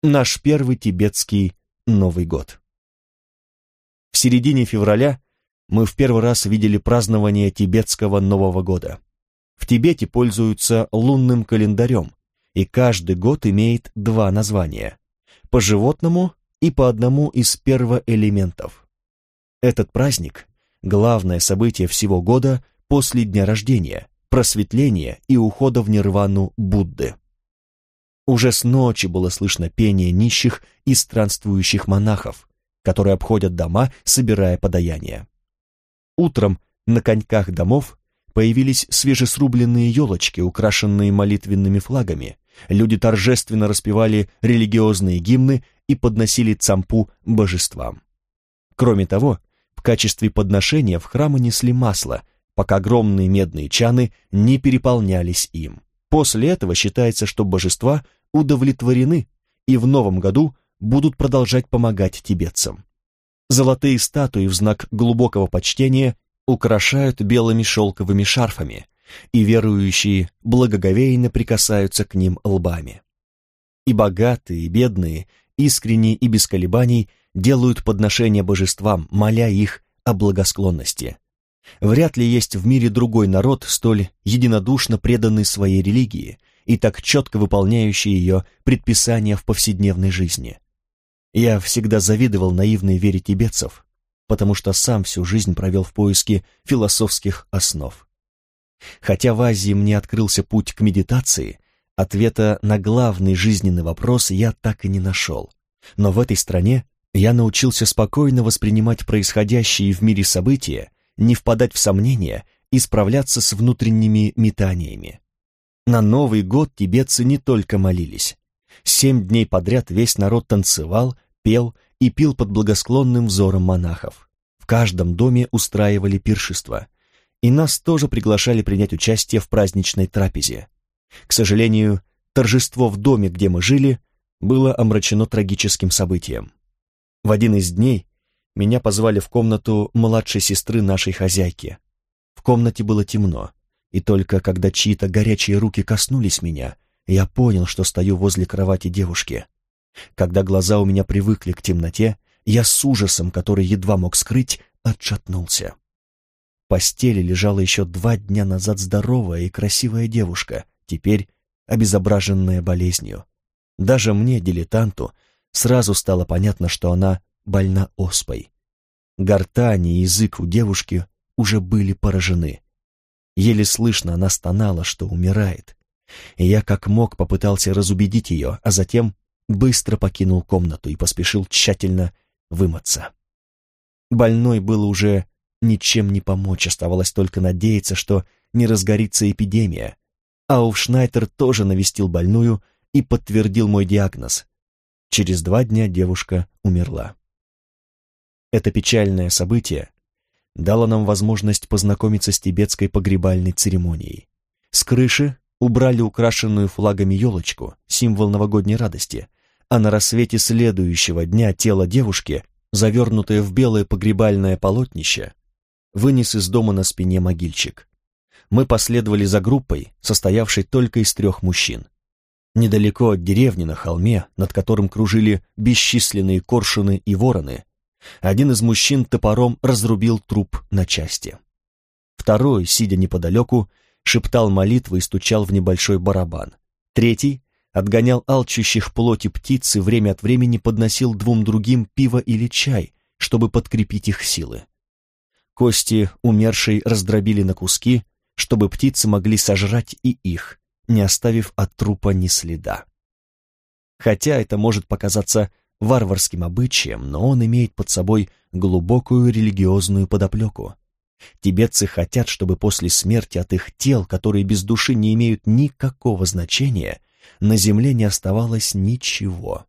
наш первый тибетский Новый год. В середине февраля мы в первый раз видели празднование тибетского Нового года. В Тибете пользуются лунным календарем, и каждый год имеет два названия – по животному и по одному из первоэлементов. Этот праздник – главное событие всего года после дня рождения, просветления и ухода в нирвану Будды. Уже с ночи было слышно пение нищих и странствующих монахов, которые обходят дома, собирая подаяние. Утром на коньках домов появились свежесрубленные елочки, украшенные молитвенными флагами. Люди торжественно распевали религиозные гимны и подносили цампу божествам. Кроме того, в качестве подношения в храмы несли масло, пока огромные медные чаны не переполнялись им. После этого считается, что божества удовлетворены и в новом году будут продолжать помогать тибетцам. Золотые статуи в знак глубокого почтения украшают белыми шелковыми шарфами, и верующие благоговейно прикасаются к ним лбами. И богатые, и бедные, искренние и без колебаний делают подношения божествам, моля их о благосклонности. Вряд ли есть в мире другой народ, столь единодушно преданный своей религии и так четко выполняющий ее предписания в повседневной жизни. Я всегда завидовал наивной вере тибетцев, потому что сам всю жизнь провел в поиске философских основ. Хотя в Азии мне открылся путь к медитации, ответа на главный жизненный вопрос я так и не нашел. Но в этой стране я научился спокойно воспринимать происходящие в мире события, не впадать в сомнения и справляться с внутренними метаниями. На Новый год тибетцы не только молились. 7 дней подряд весь народ танцевал, пел и пил под благосклонным взором монахов. В каждом доме устраивали пиршество, и нас тоже приглашали принять участие в праздничной трапезе. К сожалению, торжество в доме, где мы жили, было омрачено трагическим событием. В один из дней меня позвали в комнату младшей сестры нашей хозяйки. В комнате было темно, и только когда чьи-то горячие руки коснулись меня, я понял, что стою возле кровати девушки. Когда глаза у меня привыкли к темноте, я с ужасом, который едва мог скрыть, отшатнулся. В постели лежала еще 2 дня назад здоровая и красивая девушка, теперь обезображенная болезнью. Даже мне, дилетанту, сразу стало понятно, что она больна оспой. Гортань и язык у девушки уже были поражены. Еле слышно она стонала, что умирает. И я как мог попытался разубедить ее, а затем быстро покинул комнату и поспешил тщательно вымыться. Больной было уже ничем не помочь, оставалось только надеяться, что не разгорится эпидемия. Ауфшнайтер тоже навестил больную и подтвердил мой диагноз. Через 2 дня девушка умерла. Это печальное событие дало нам возможность познакомиться с тибетской погребальной церемонией. С крыши убрали украшенную флагами елочку, символ новогодней радости, а на рассвете следующего дня тело девушки, завернутое в белое погребальное полотнище, вынес из дома на спине могильщик. Мы последовали за группой, состоявшей только из 3 мужчин. Недалеко от деревни на холме, над которым кружили бесчисленные коршуны и вороны, один из мужчин топором разрубил труп на части. Второй, сидя неподалеку, шептал молитвы и стучал в небольшой барабан. Третий отгонял алчущих плоти птиц и время от времени подносил 2 другим пиво или чай, чтобы подкрепить их силы. Кости умершей раздробили на куски, чтобы птицы могли сожрать и их, не оставив от трупа ни следа. Хотя это может показаться варварским обычаем, но он имеет под собой глубокую религиозную подоплеку. Тибетцы хотят, чтобы после смерти от их тел, которые без души не имеют никакого значения, на земле не оставалось ничего.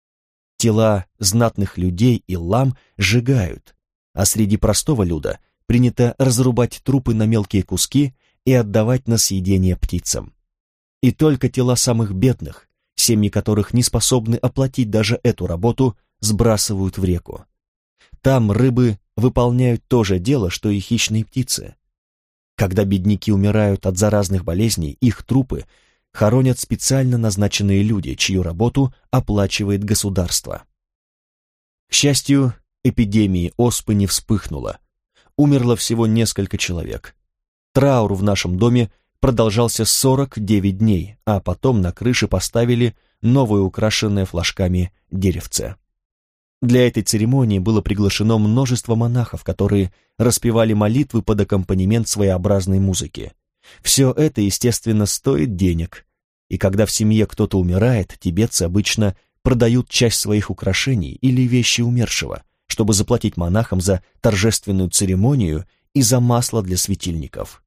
Тела знатных людей и лам сжигают, а среди простого люда принято разрубать трупы на мелкие куски и отдавать на съедение птицам. И только тела самых бедных, семьи которых не способны оплатить даже эту работу, сбрасывают в реку. Там рыбы выполняют то же дело, что и хищные птицы. Когда бедняки умирают от заразных болезней, их трупы хоронят специально назначенные люди, чью работу оплачивает государство. К счастью, эпидемии оспы не вспыхнуло. Умерло всего несколько человек. Траур в нашем доме продолжался 49 дней, а потом на крыше поставили новое украшенное флажками деревце. Для этой церемонии было приглашено множество монахов, которые распевали молитвы под аккомпанемент своеобразной музыки. Все это, естественно, стоит денег, и когда в семье кто-то умирает, тибетцы обычно продают часть своих украшений или вещи умершего, чтобы заплатить монахам за торжественную церемонию и за масло для светильников.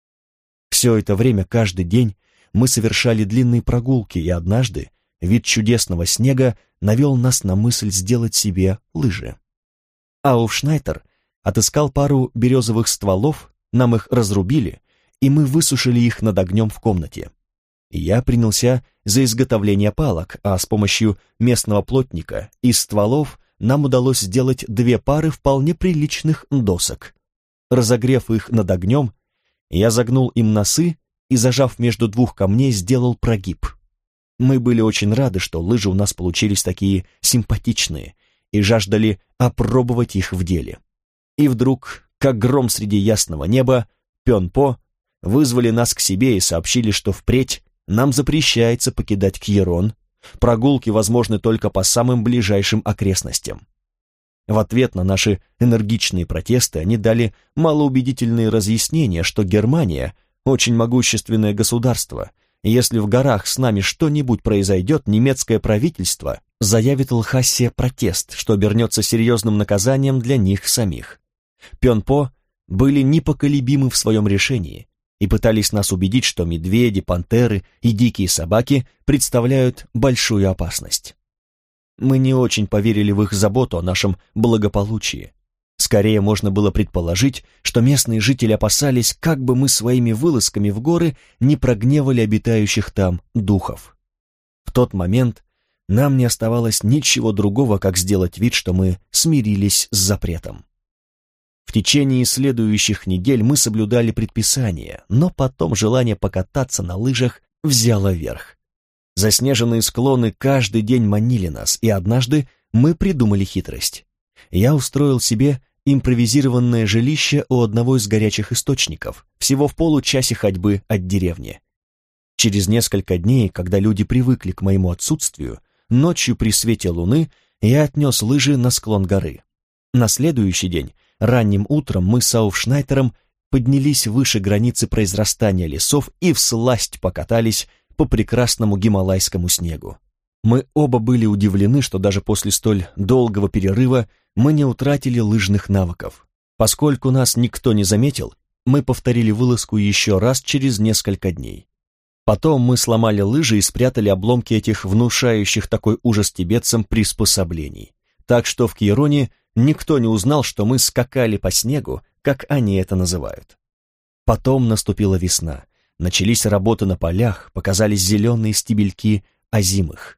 Все это время каждый день мы совершали длинные прогулки, и однажды вид чудесного снега навел нас на мысль сделать себе лыжи. Ауфшнайтер отыскал пару березовых стволов, нам их разрубили, и мы высушили их над огнем в комнате. Я принялся за изготовление палок, а с помощью местного плотника из стволов нам удалось сделать 2 пары вполне приличных досок. Разогрев их над огнем, я загнул им носы и, зажав между 2 камней, сделал прогиб. Мы были очень рады, что лыжи у нас получились такие симпатичные, и жаждали опробовать их в деле. И вдруг, как гром среди ясного неба, Пёнпо вызвали нас к себе и сообщили, что впредь нам запрещается покидать Кьерон, прогулки возможны только по самым ближайшим окрестностям. В ответ на наши энергичные протесты они дали малоубедительные разъяснения, что Германия – очень могущественное государство, и если в горах с нами что-нибудь произойдет, немецкое правительство заявит Лхасе протест, что обернется серьезным наказанием для них самих. Пёнпо были непоколебимы в своем решении и пытались нас убедить, что медведи, пантеры и дикие собаки представляют большую опасность. Мы не очень поверили в их заботу о нашем благополучии. Скорее можно было предположить, что местные жители опасались, как бы мы своими вылазками в горы не прогневали обитающих там духов. В тот момент нам не оставалось ничего другого, как сделать вид, что мы смирились с запретом. В течение следующих недель мы соблюдали предписания, но потом желание покататься на лыжах взяло верх. Заснеженные склоны каждый день манили нас, и однажды мы придумали хитрость. Я устроил себе импровизированное жилище у одного из горячих источников, всего в получасе ходьбы от деревни. Через несколько дней, когда люди привыкли к моему отсутствию, ночью при свете луны я отнес лыжи на склон горы. На следующий день, ранним утром, мы с Ауфшнайтером поднялись выше границы произрастания лесов и всласть покатались по прекрасному гималайскому снегу. Мы оба были удивлены, что даже после столь долгого перерыва мы не утратили лыжных навыков. Поскольку нас никто не заметил, мы повторили вылазку еще раз через несколько дней. Потом мы сломали лыжи и спрятали обломки этих внушающих такой ужас тибетцам приспособлений. Так что в Кьероне никто не узнал, что мы скакали по снегу, как они это называют. Потом наступила весна. Начались работы на полях, показались зеленые стебельки озимых.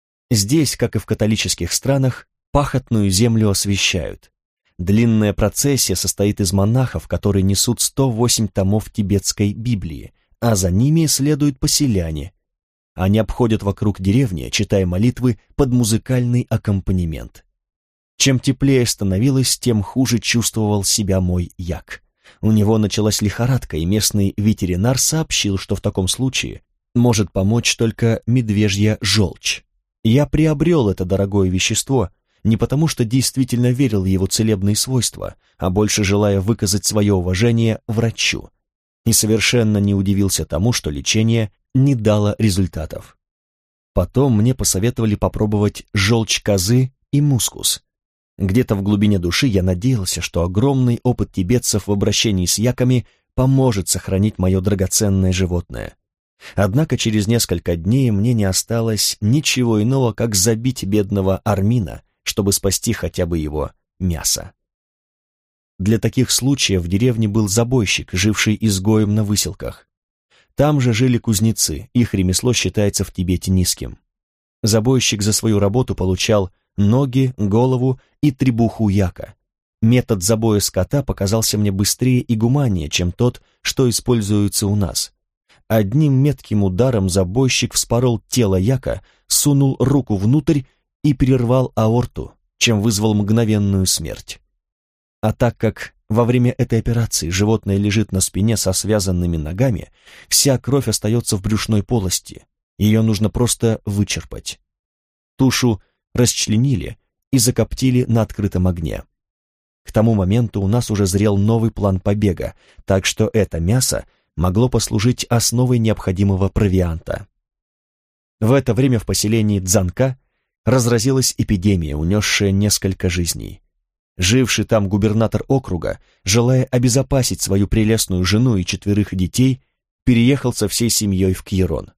Здесь, как и в католических странах, пахотную землю освещают. Длинная процессия состоит из монахов, которые несут 108 томов тибетской Библии, а за ними следуют поселяне. Они обходят вокруг деревни, читая молитвы под музыкальный аккомпанемент. Чем теплее становилось, тем хуже чувствовал себя мой як. У него началась лихорадка, и местный ветеринар сообщил, что в таком случае может помочь только медвежья желчь. Я приобрел это дорогое вещество не потому, что действительно верил в его целебные свойства, а больше желая выказать свое уважение врачу. И совершенно не удивился тому, что лечение не дало результатов. Потом мне посоветовали попробовать желчь козы и мускус. Где-то в глубине души я надеялся, что огромный опыт тибетцев в обращении с яками поможет сохранить мое драгоценное животное. Однако через несколько дней мне не осталось ничего иного, как забить бедного Армина, чтобы спасти хотя бы его мясо. Для таких случаев в деревне был забойщик, живший изгоем на выселках. Там же жили кузнецы, их ремесло считается в Тибете низким. Забойщик за свою работу получал ноги, голову и требуху яка. Метод забоя скота показался мне быстрее и гуманнее, чем тот, что используется у нас. Одним метким ударом забойщик вспорол тело Яка, сунул руку внутрь и перервал аорту, чем вызвал мгновенную смерть. А так как во время этой операции животное лежит на спине со связанными ногами, вся кровь остается в брюшной полости, ее нужно просто вычерпать. Тушу расчленили и закоптили на открытом огне. К тому моменту у нас уже зрел новый план побега, так что это мясо могло послужить основой необходимого провианта. В это время в поселении Дзанка разразилась эпидемия, унесшая несколько жизней. Живший там губернатор округа, желая обезопасить свою прелестную жену и 4 детей, переехал со всей семьей в Кьерон.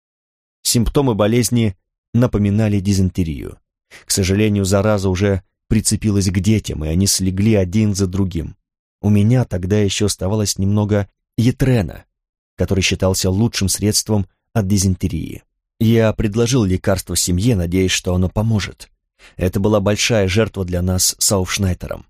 Симптомы болезни напоминали дизентерию. К сожалению, зараза уже прицепилась к детям, и они слегли один за другим. У меня тогда еще оставалось немного етрена, который считался лучшим средством от дизентерии. Я предложил лекарство семье, надеясь, что оно поможет. Это была большая жертва для нас с Ауфшнайтером.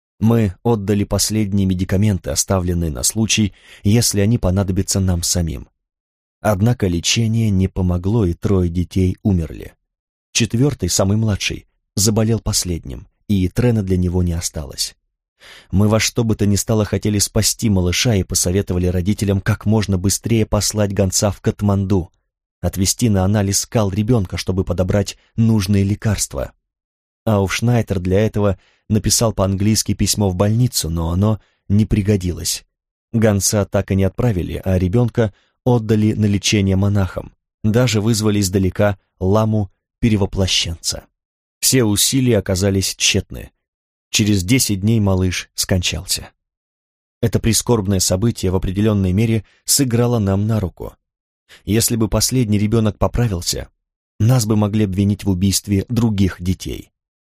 Мы отдали последние медикаменты, оставленные на случай, если они понадобятся нам самим. Однако лечение не помогло, и 3 детей умерли. 4-й, самый младший, заболел последним, и трена для него не осталось. Мы во что бы то ни стало хотели спасти малыша и посоветовали родителям как можно быстрее послать гонца в Катманду, отвезти на анализ кал ребенка, чтобы подобрать нужные лекарства. Ауфшнайтер для этого написал по-английски письмо в больницу, но оно не пригодилось. Гонца так и не отправили, а ребенка отдали на лечение монахам, даже вызвали издалека ламу-перевоплощенца. Все усилия оказались тщетны. Через 10 дней малыш скончался. Это прискорбное событие в определенной мере сыграло нам на руку. Если бы последний ребенок поправился, нас бы могли обвинить в убийстве других детей.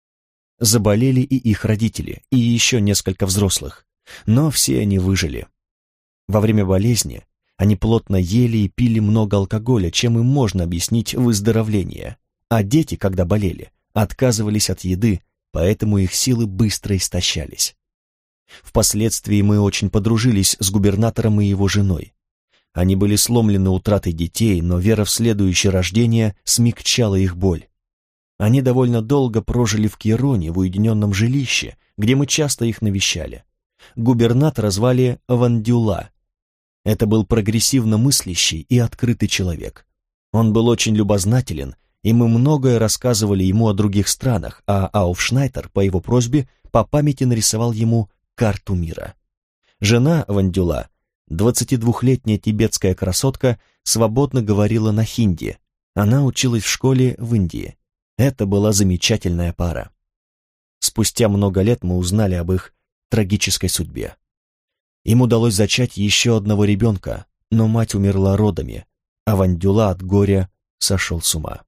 Заболели и их родители, и еще несколько взрослых, но все они выжили. Во время болезни они плотно ели и пили много алкоголя, чем им можно объяснить выздоровление, а дети, когда болели, отказывались от еды, поэтому их силы быстро истощались. Впоследствии мы очень подружились с губернатором и его женой. Они были сломлены утратой детей, но вера в следующее рождение смягчала их боль. Они довольно долго прожили в Кьероне, в уединенном жилище, где мы часто их навещали. Губернатора звали Вандюла. Это был прогрессивно мыслящий и открытый человек. Он был очень любознателен, и мы многое рассказывали ему о других странах, а Ауфшнайтер по его просьбе по памяти нарисовал ему карту мира. Жена Вандюла, 22-летняя тибетская красотка, свободно говорила на хинди. Она училась в школе в Индии. Это была замечательная пара. Спустя много лет мы узнали об их трагической судьбе. Им удалось зачать еще одного ребенка, но мать умерла родами, а Вандюла от горя сошел с ума.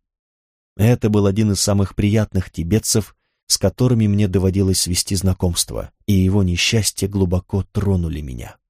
Это был один из самых приятных тибетцев, с которыми мне доводилось свести знакомство, и его несчастья глубоко тронули меня.